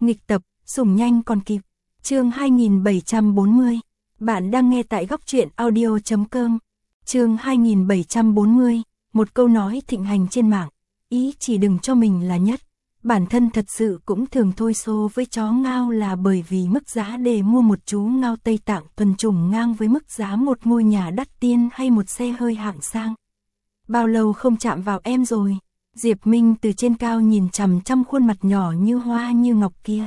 Nghịch tập, sủng nhanh còn kịp. Chương 2740. Bạn đang nghe tại góc truyện audio.com. Chương 2740. Một câu nói thịnh hành trên mạng. Ý chỉ đừng cho mình là nhất. Bản thân thật sự cũng thường thôi xô với chó ngao là bởi vì mức giá để mua một chú ngao Tây Tạng thuần chủng ngang với mức giá một ngôi nhà đắt tiền hay một xe hơi hạng sang. Bao lâu không chạm vào em rồi? Diệp Minh từ trên cao nhìn chằm chằm khuôn mặt nhỏ như hoa như ngọc kia.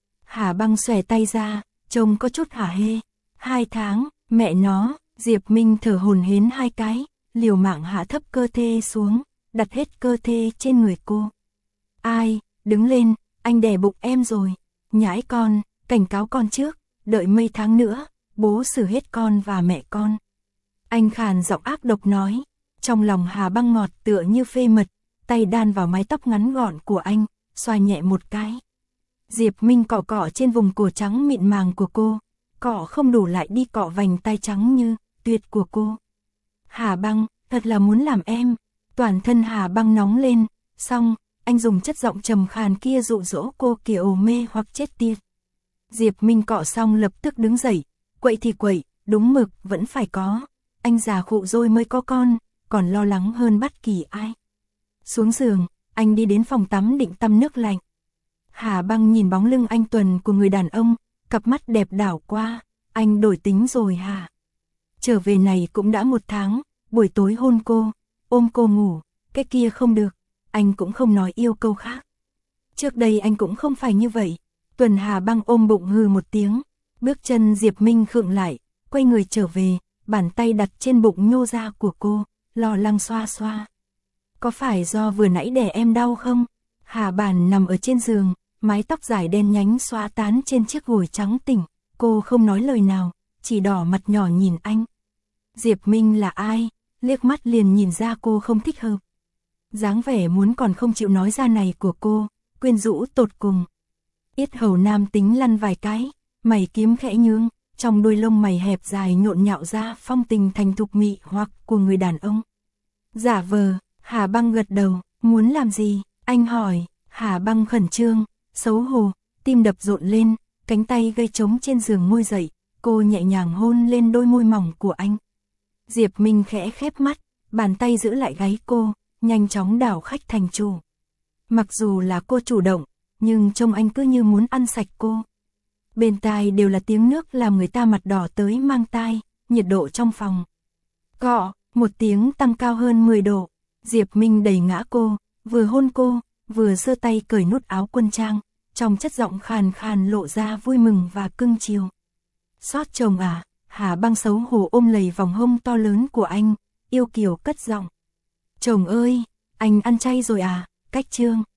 Hà Băng xòe tay ra, trông có chút hả hê. 2 tháng, mẹ nó. Diệp Minh thở hổn hển 2 cái, liều mạng hạ thấp cơ thể xuống, đặt hết cơ thể trên người cô. Ai, đứng lên, anh đè bụng em rồi. Nhãi con, cảnh cáo con trước, đợi mấy tháng nữa, bố xử hết con và mẹ con. Anh khàn giọng ác độc nói. Trong lòng Hà Băng ngọt tựa như phê mật, tay đan vào mái tóc ngắn gọn của anh, xoa nhẹ một cái. Diệp Minh cọ cọ trên vùng cổ trắng mịn màng của cô, cọ không đủ lại đi cọ vành tai trắng như tuyệt của cô. Hà Băng, thật là muốn làm em. Toàn thân Hà Băng nóng lên, xong, anh dùng chất giọng trầm khàn kia dụ dỗ cô kiểu mê hoặc chết tiệt. Diệp Minh cọ xong lập tức đứng dậy, quậy thì quậy, đúng mực vẫn phải có. Anh già khụ rồi mới có con, còn lo lắng hơn bất kỳ ai. Xuống giường, anh đi đến phòng tắm định tắm nước lạnh. Hà Băng nhìn bóng lưng anh tuần của người đàn ông, cặp mắt đẹp đảo qua, anh đổi tính rồi hả? Trở về này cũng đã 1 tháng, buổi tối hôn cô, ôm cô ngủ, cái kia không được, anh cũng không nói yêu câu khác. Trước đây anh cũng không phải như vậy. Tuần Hà Băng ôm bụng hừ một tiếng, bước chân Diệp Minh khựng lại, quay người trở về, bàn tay đặt trên bụng nhô ra của cô, lo lắng xoa xoa. Có phải do vừa nãy đè em đau không? Hà Bản nằm ở trên giường, mái tóc dài đen nhánh xóa tán trên chiếc gối trắng tỉnh, cô không nói lời nào, chỉ đỏ mặt nhỏ nhìn anh. Diệp Minh là ai? Liếc mắt liền nhìn ra cô không thích hợp. Dáng vẻ muốn còn không chịu nói ra này của cô, quyến rũ tột cùng. Yết hầu nam tính lăn vài cái, mày kiếm khẽ nhướng, trong đôi lông mày hẹp dài nhộn nhạo ra phong tình thành thục mị hoặc của người đàn ông. Giả vờ, Hà Băng gật đầu, muốn làm gì? Anh hỏi. Hà Băng khẩn trương, xấu hổ, tim đập rộn lên, cánh tay gây trống trên giường ngồi dậy, cô nhẹ nhàng hôn lên đôi môi mỏng của anh. Diệp Minh khẽ khép mắt, bàn tay giữ lại gáy cô, nhanh chóng đảo khách thành chủ. Mặc dù là cô chủ động, nhưng trông anh cứ như muốn ăn sạch cô. Bên tai đều là tiếng nước làm người ta mặt đỏ tới mang tai, nhiệt độ trong phòng. Cọ, một tiếng tăng cao hơn 10 độ. Diệp Minh đẩy ngã cô, vừa hôn cô, vừa giơ tay cởi nút áo quân trang, trong chất giọng khàn khàn lộ ra vui mừng và cưng chiều. Xót chồng à? Hà Băng xấu hổ ôm lấy vòng hông to lớn của anh, yêu kiều cất giọng. Chồng ơi, anh ăn chay rồi à? Cách chương.